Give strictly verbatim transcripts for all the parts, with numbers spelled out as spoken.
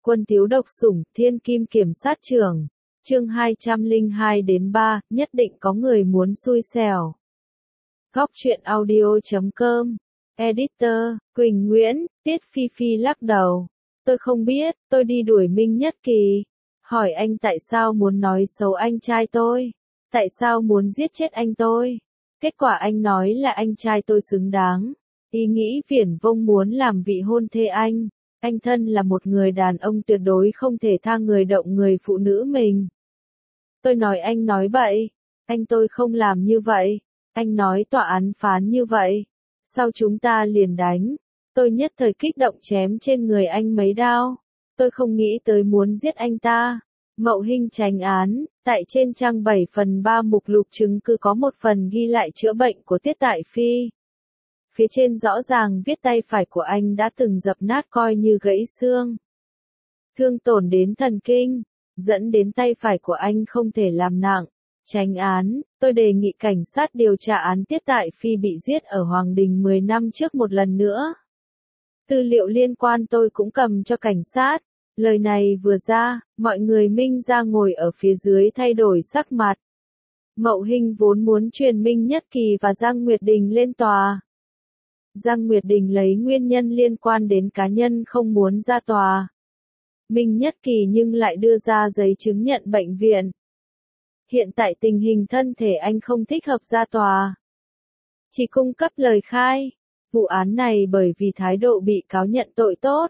Quân thiếu độc sủng, thiên kim kiểm sát trưởng. Chương hai trăm lẻ hai đến ba, nhất định có người muốn xui xẻo. Góc truyện audio chấm com. Editor, Quỳnh Nguyễn, Tiết Phi Phi lắc đầu. Tôi không biết, tôi đi đuổi Minh Nhất Kỳ. Hỏi anh tại sao muốn nói xấu anh trai tôi? Tại sao muốn giết chết anh tôi? Kết quả anh nói là anh trai tôi xứng đáng. Ý nghĩ viển vông muốn làm vị hôn thê anh. Anh thân là một người đàn ông tuyệt đối không thể tha người động người phụ nữ mình. Tôi nói anh nói bậy. Anh tôi không làm như vậy. Anh nói tòa án phán như vậy. Sau chúng ta liền đánh. Tôi nhất thời kích động chém trên người anh mấy đao. Tôi không nghĩ tới muốn giết anh ta. Mậu Hinh tránh án, tại trên trang bảy phần ba mục lục chứng cứ có một phần ghi lại chữa bệnh của Tiết Tại Phi. Phía trên rõ ràng viết tay phải của anh đã từng dập nát coi như gãy xương. Thương tổn đến thần kinh, dẫn đến tay phải của anh không thể làm nặng. Tránh án, tôi đề nghị cảnh sát điều tra án Tiết Tại Phi bị giết ở Hoàng Đình mười năm trước một lần nữa. Tư liệu liên quan tôi cũng cầm cho cảnh sát. Lời này vừa ra, mọi người Minh ra ngồi ở phía dưới thay đổi sắc mặt. Mậu Hinh vốn muốn truyền Minh Nhất Kỳ và Giang Nguyệt Đình lên tòa. Giang Nguyệt Đình lấy nguyên nhân liên quan đến cá nhân không muốn ra tòa. Minh Nhất Kỳ nhưng lại đưa ra giấy chứng nhận bệnh viện. Hiện tại tình hình thân thể anh không thích hợp ra tòa. Chỉ cung cấp lời khai. Vụ án này bởi vì thái độ bị cáo nhận tội tốt.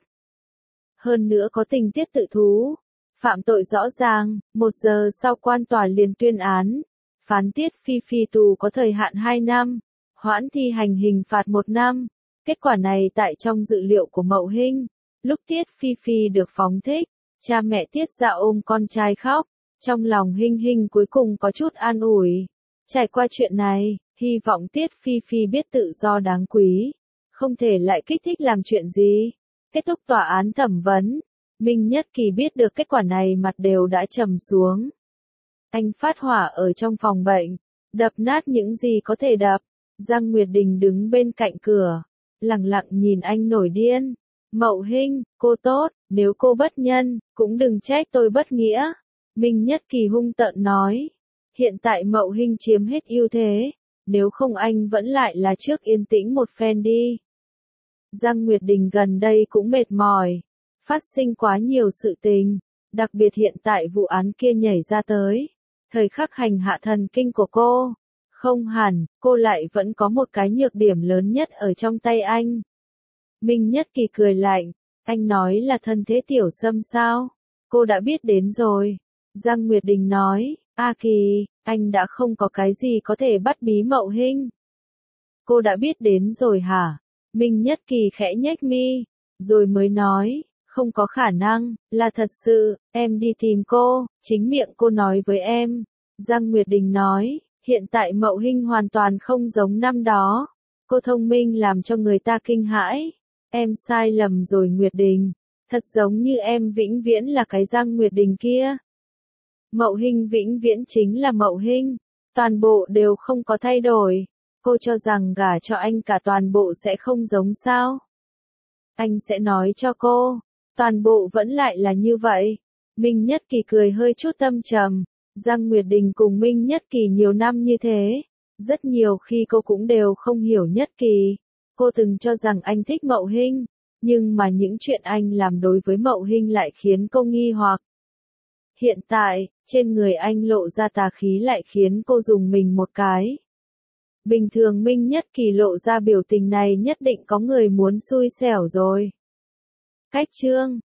Hơn nữa có tình tiết tự thú. Phạm tội rõ ràng, một giờ sau quan tòa liền tuyên án. Phán Tiết Phi Phi tù có thời hạn hai năm. Hoãn thi hành hình phạt một năm. Kết quả này tại trong dự liệu của Mậu Hinh. Lúc Tiết Phi Phi được phóng thích, cha mẹ Tiết Dạ ôm con trai khóc. Trong lòng Hinh Hinh cuối cùng có chút an ủi. Trải qua chuyện này, hy vọng Tiết Phi Phi biết tự do đáng quý. Không thể lại kích thích làm chuyện gì. Kết thúc tòa án thẩm vấn. Minh Nhất Kỳ biết được kết quả này mặt đều đã trầm xuống. Anh phát hỏa ở trong phòng bệnh. Đập nát những gì có thể đập. Giang Nguyệt Đình đứng bên cạnh cửa. Lặng lặng nhìn anh nổi điên. Mậu Hinh, cô tốt, nếu cô bất nhân, cũng đừng trách tôi bất nghĩa. Minh Nhất Kỳ hung tợn nói. Hiện tại Mậu Hinh chiếm hết ưu thế. Nếu không anh vẫn lại là trước yên tĩnh một phen đi. Giang Nguyệt Đình gần đây cũng mệt mỏi. Phát sinh quá nhiều sự tình. Đặc biệt hiện tại vụ án kia nhảy ra tới. Thời khắc hành hạ thần kinh của cô. Không hẳn, cô lại vẫn có một cái nhược điểm lớn nhất ở trong tay anh. Minh Nhất Kỳ cười lạnh. Anh nói là thân thế Tiểu Sâm sao? Cô đã biết đến rồi. Giang Nguyệt Đình nói. A Kỳ, anh đã không có cái gì có thể bắt bí Mậu Hinh. Cô đã biết đến rồi hả? Minh Nhất Kỳ khẽ nhếch mi. Rồi mới nói. Không có khả năng, là thật sự, em đi tìm cô, chính miệng cô nói với em. Giang Nguyệt Đình nói. Hiện tại Mậu Hinh hoàn toàn không giống năm đó. Cô thông minh làm cho người ta kinh hãi. Em sai lầm rồi Nguyệt Đình. Thật giống như em vĩnh viễn là cái Giang Nguyệt Đình kia. Mậu Hinh vĩnh viễn chính là Mậu Hinh. Toàn bộ đều không có thay đổi. Cô cho rằng gả cho anh cả toàn bộ sẽ không giống sao? Anh sẽ nói cho cô. Toàn bộ vẫn lại là như vậy. Minh Nhất Kỳ cười hơi chút tâm trầm. Giang Nguyệt Đình cùng Minh Nhất Kỳ nhiều năm như thế. Rất nhiều khi cô cũng đều không hiểu Nhất Kỳ. Cô từng cho rằng anh thích Mậu Hinh. Nhưng mà những chuyện anh làm đối với Mậu Hinh lại khiến cô nghi hoặc. Hiện tại, trên người anh lộ ra tà khí lại khiến cô dùng mình một cái. Bình thường Minh Nhất Kỳ lộ ra biểu tình này nhất định có người muốn xui xẻo rồi. Cách chương